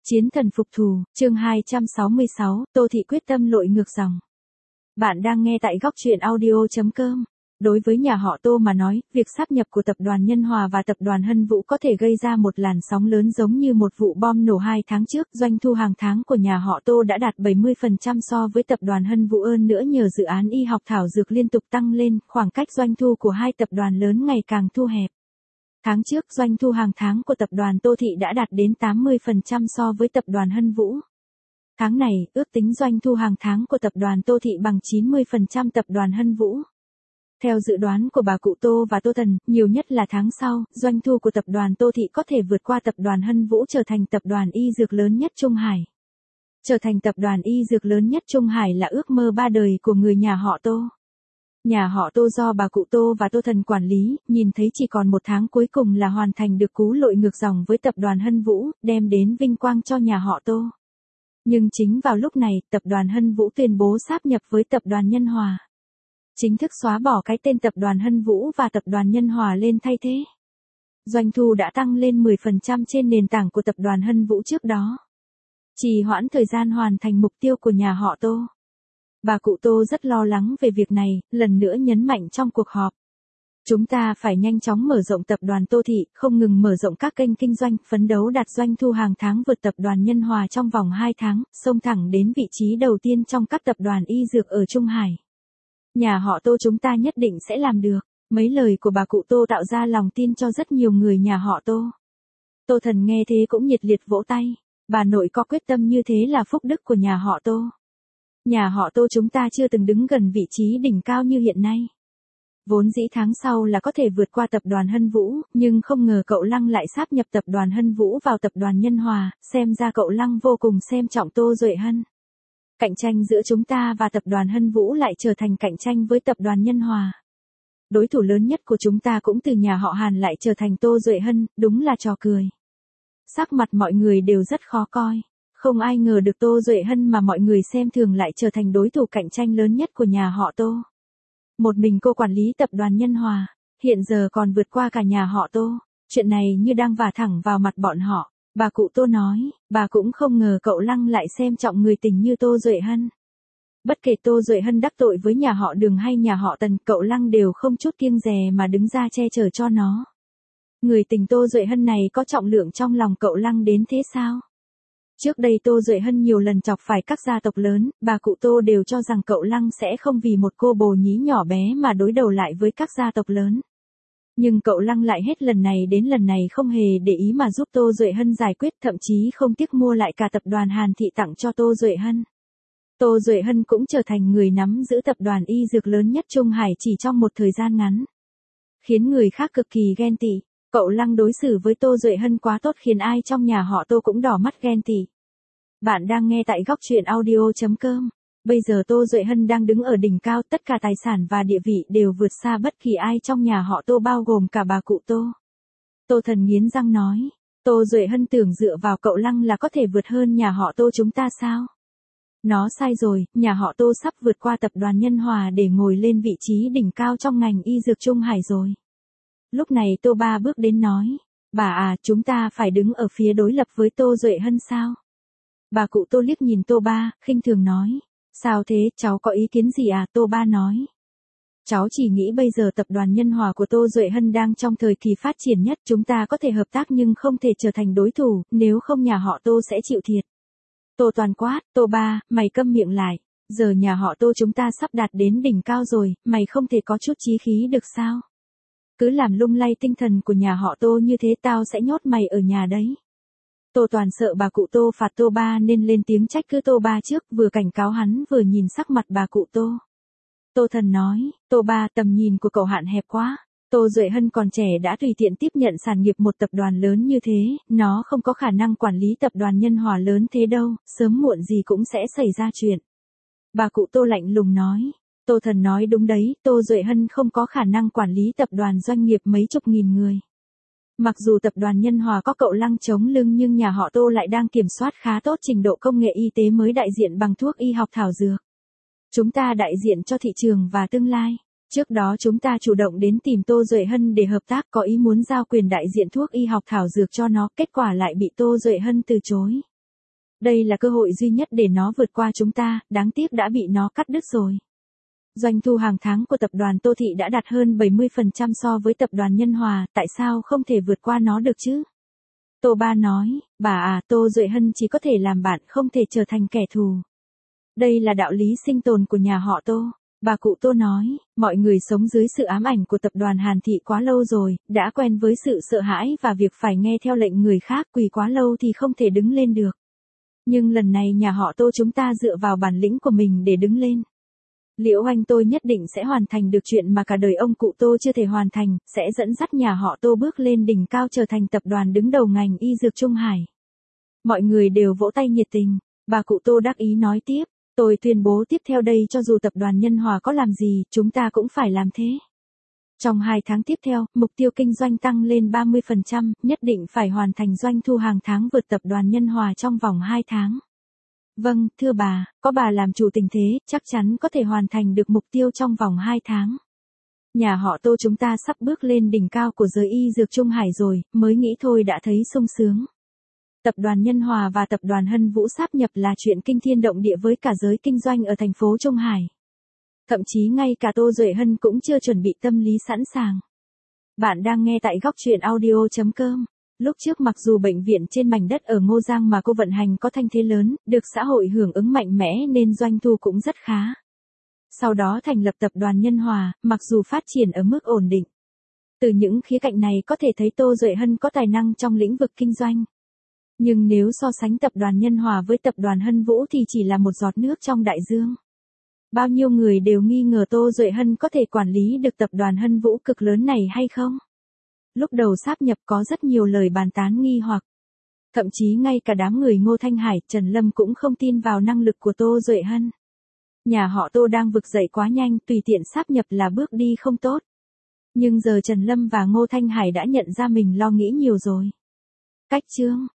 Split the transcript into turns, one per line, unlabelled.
Chiến thần phục thù, chương 266, Tô Thị quyết tâm lội ngược dòng. Bạn đang nghe tại góc truyện audio.com. Đối với nhà họ Tô mà nói, việc sáp nhập của tập đoàn Nhân Hòa và tập đoàn Hân Vũ có thể gây ra một làn sóng lớn giống như một vụ bom nổ 2 tháng trước. Doanh thu hàng tháng của nhà họ Tô đã đạt 70% so với tập đoàn Hân Vũ, hơn nữa nhờ dự án y học thảo dược liên tục tăng lên, khoảng cách doanh thu của hai tập đoàn lớn ngày càng thu hẹp. Tháng trước, doanh thu hàng tháng của tập đoàn Tô Thị đã đạt đến 80% so với tập đoàn Hân Vũ. Tháng này, ước tính doanh thu hàng tháng của tập đoàn Tô Thị bằng 90% tập đoàn Hân Vũ. Theo dự đoán của bà cụ Tô và Tô Thần, nhiều nhất là tháng sau, doanh thu của tập đoàn Tô Thị có thể vượt qua tập đoàn Hân Vũ, trở thành tập đoàn y dược lớn nhất Trung Hải. Trở thành tập đoàn y dược lớn nhất Trung Hải là ước mơ ba đời của người nhà họ Tô. Nhà họ Tô do bà cụ Tô và Tô Thần quản lý, nhìn thấy chỉ còn một tháng cuối cùng là hoàn thành được cú lội ngược dòng với tập đoàn Hân Vũ, đem đến vinh quang cho nhà họ Tô. Nhưng chính vào lúc này, tập đoàn Hân Vũ tuyên bố sáp nhập với tập đoàn Nhân Hòa. Chính thức xóa bỏ cái tên tập đoàn Hân Vũ và tập đoàn Nhân Hòa lên thay thế. Doanh thu đã tăng lên 10% trên nền tảng của tập đoàn Hân Vũ trước đó. Trì hoãn thời gian hoàn thành mục tiêu của nhà họ Tô. Bà cụ Tô rất lo lắng về việc này, lần nữa nhấn mạnh trong cuộc họp. Chúng ta phải nhanh chóng mở rộng tập đoàn Tô Thị, không ngừng mở rộng các kênh kinh doanh, phấn đấu đạt doanh thu hàng tháng vượt tập đoàn Nhân Hòa trong vòng 2 tháng, xông thẳng đến vị trí đầu tiên trong các tập đoàn y dược ở Trung Hải. Nhà họ Tô chúng ta nhất định sẽ làm được. Mấy lời của bà cụ Tô tạo ra lòng tin cho rất nhiều người nhà họ Tô. Tô Thần nghe thế cũng nhiệt liệt vỗ tay. Bà nội có quyết tâm như thế là phúc đức của nhà họ Tô. Nhà họ Tô chúng ta chưa từng đứng gần vị trí đỉnh cao như hiện nay. Vốn dĩ tháng sau là có thể vượt qua tập đoàn Hân Vũ, nhưng không ngờ cậu Lăng lại sáp nhập tập đoàn Hân Vũ vào tập đoàn Nhân Hòa, xem ra cậu Lăng vô cùng xem trọng Tô Duệ Hân. Cạnh tranh giữa chúng ta và tập đoàn Hân Vũ lại trở thành cạnh tranh với tập đoàn Nhân Hòa. Đối thủ lớn nhất của chúng ta cũng từ nhà họ Hàn lại trở thành Tô Duệ Hân, đúng là trò cười. Sắc mặt mọi người đều rất khó coi. Không ai ngờ được Tô Duệ Hân mà mọi người xem thường lại trở thành đối thủ cạnh tranh lớn nhất của nhà họ Tô. Một mình cô quản lý tập đoàn Nhân Hòa, hiện giờ còn vượt qua cả nhà họ Tô. Chuyện này như đang vả thẳng vào mặt bọn họ. Bà cụ Tô nói, bà cũng không ngờ cậu Lăng lại xem trọng người tình như Tô Duệ Hân. Bất kể Tô Duệ Hân đắc tội với nhà họ Đường hay nhà họ Tần, cậu Lăng đều không chút kiêng dè mà đứng ra che chở cho nó. Người tình Tô Duệ Hân này có trọng lượng trong lòng cậu Lăng đến thế sao? Trước đây Tô Duệ Hân nhiều lần chọc phải các gia tộc lớn, bà cụ Tô đều cho rằng cậu Lăng sẽ không vì một cô bồ nhí nhỏ bé mà đối đầu lại với các gia tộc lớn. Nhưng cậu Lăng lại hết lần này đến lần này không hề để ý mà giúp Tô Duệ Hân giải quyết, thậm chí không tiếc mua lại cả tập đoàn Hàn Thị tặng cho Tô Duệ Hân. Tô Duệ Hân cũng trở thành người nắm giữ tập đoàn y dược lớn nhất Trung Hải chỉ trong một thời gian ngắn. Khiến người khác cực kỳ ghen tị. Cậu Lăng đối xử với Tô Duệ Hân quá tốt khiến ai trong nhà họ Tô cũng đỏ mắt ghen tị. Bạn đang nghe tại góc truyện audio.com. Bây giờ Tô Duệ Hân đang đứng ở đỉnh cao, tất cả tài sản và địa vị đều vượt xa bất kỳ ai trong nhà họ Tô, bao gồm cả bà cụ Tô. Tô Thần nghiến răng nói, Tô Duệ Hân tưởng dựa vào cậu Lăng là có thể vượt hơn nhà họ Tô chúng ta sao? Nó sai rồi, nhà họ Tô sắp vượt qua tập đoàn Nhân Hòa để ngồi lên vị trí đỉnh cao trong ngành y dược Trung Hải rồi. Lúc này Tô Ba bước đến nói, bà à, chúng ta phải đứng ở phía đối lập với Tô Duệ Hân sao? Bà cụ Tô liếc nhìn Tô Ba, khinh thường nói, sao thế, cháu có ý kiến gì à? Tô Ba nói, cháu chỉ nghĩ bây giờ tập đoàn Nhân Hòa của Tô Duệ Hân đang trong thời kỳ phát triển nhất, chúng ta có thể hợp tác nhưng không thể trở thành đối thủ, nếu không nhà họ Tô sẽ chịu thiệt. Tô Toàn quát, Tô Ba, mày câm miệng lại, giờ nhà họ Tô chúng ta sắp đạt đến đỉnh cao rồi, mày không thể có chút chí khí được sao? Cứ làm lung lay tinh thần của nhà họ Tô như thế tao sẽ nhốt mày ở nhà đấy. Tô Toàn sợ bà cụ Tô phạt Tô Ba nên lên tiếng trách cứ Tô Ba trước, vừa cảnh cáo hắn vừa nhìn sắc mặt bà cụ Tô. Tô Thần nói, Tô Ba, tầm nhìn của cậu hạn hẹp quá. Tô Duệ Hân còn trẻ đã tùy tiện tiếp nhận sản nghiệp một tập đoàn lớn như thế, nó không có khả năng quản lý tập đoàn Nhân Hòa lớn thế đâu, sớm muộn gì cũng sẽ xảy ra chuyện. Bà cụ Tô lạnh lùng nói. Tô Thần nói đúng đấy, Tô Duệ Hân không có khả năng quản lý tập đoàn doanh nghiệp mấy chục nghìn người. Mặc dù tập đoàn Nhân Hòa có cậu Lăng chống lưng nhưng nhà họ Tô lại đang kiểm soát khá tốt trình độ công nghệ y tế mới đại diện bằng thuốc y học thảo dược. Chúng ta đại diện cho thị trường và tương lai. Trước đó chúng ta chủ động đến tìm Tô Duệ Hân để hợp tác, có ý muốn giao quyền đại diện thuốc y học thảo dược cho nó, kết quả lại bị Tô Duệ Hân từ chối. Đây là cơ hội duy nhất để nó vượt qua chúng ta, đáng tiếc đã bị nó cắt đứt rồi. Doanh thu hàng tháng của tập đoàn Tô Thị đã đạt hơn 70% so với tập đoàn Nhân Hòa, tại sao không thể vượt qua nó được chứ? Tô Ba nói, bà à, Tô Duệ Hân chỉ có thể làm bạn, không thể trở thành kẻ thù. Đây là đạo lý sinh tồn của nhà họ Tô. Bà cụ Tô nói, mọi người sống dưới sự ám ảnh của tập đoàn Hàn Thị quá lâu rồi, đã quen với sự sợ hãi và việc phải nghe theo lệnh người khác, quỳ quá lâu thì không thể đứng lên được. Nhưng lần này nhà họ Tô chúng ta dựa vào bản lĩnh của mình để đứng lên. Liễu Anh tôi nhất định sẽ hoàn thành được chuyện mà cả đời ông cụ Tô chưa thể hoàn thành, sẽ dẫn dắt nhà họ Tô bước lên đỉnh cao trở thành tập đoàn đứng đầu ngành y dược Trung Hải. Mọi người đều vỗ tay nhiệt tình, bà cụ Tô đắc ý nói tiếp, tôi tuyên bố tiếp theo đây cho dù tập đoàn Nhân Hòa có làm gì, chúng ta cũng phải làm thế. Trong 2 tháng tiếp theo, mục tiêu kinh doanh tăng lên 30%, nhất định phải hoàn thành doanh thu hàng tháng vượt tập đoàn Nhân Hòa trong vòng 2 tháng. Vâng, thưa bà, có bà làm chủ tình thế, chắc chắn có thể hoàn thành được mục tiêu trong vòng 2 tháng. Nhà họ Tô chúng ta sắp bước lên đỉnh cao của giới y dược Trung Hải rồi, mới nghĩ thôi đã thấy sung sướng. Tập đoàn Nhân Hòa và tập đoàn Hân Vũ sáp nhập là chuyện kinh thiên động địa với cả giới kinh doanh ở thành phố Trung Hải. Thậm chí ngay cả Tô Duệ Hân cũng chưa chuẩn bị tâm lý sẵn sàng. Bạn đang nghe tại góc truyện audio.com. Lúc trước mặc dù bệnh viện trên mảnh đất ở Ngô Giang mà cô vận hành có thanh thế lớn, được xã hội hưởng ứng mạnh mẽ nên doanh thu cũng rất khá. Sau đó thành lập tập đoàn Nhân Hòa, mặc dù phát triển ở mức ổn định. Từ những khía cạnh này có thể thấy Tô Duệ Hân có tài năng trong lĩnh vực kinh doanh. Nhưng nếu so sánh tập đoàn Nhân Hòa với tập đoàn Hân Vũ thì chỉ là một giọt nước trong đại dương. Bao nhiêu người đều nghi ngờ Tô Duệ Hân có thể quản lý được tập đoàn Hân Vũ cực lớn này hay không? Lúc đầu sáp nhập có rất nhiều lời bàn tán nghi hoặc. Thậm chí ngay cả đám người Ngô Thanh Hải, Trần Lâm cũng không tin vào năng lực của Tô Duệ Hân. Nhà họ Tô đang vực dậy quá nhanh, tùy tiện sáp nhập là bước đi không tốt. Nhưng giờ Trần Lâm và Ngô Thanh Hải đã nhận ra mình lo nghĩ nhiều rồi. Cách chương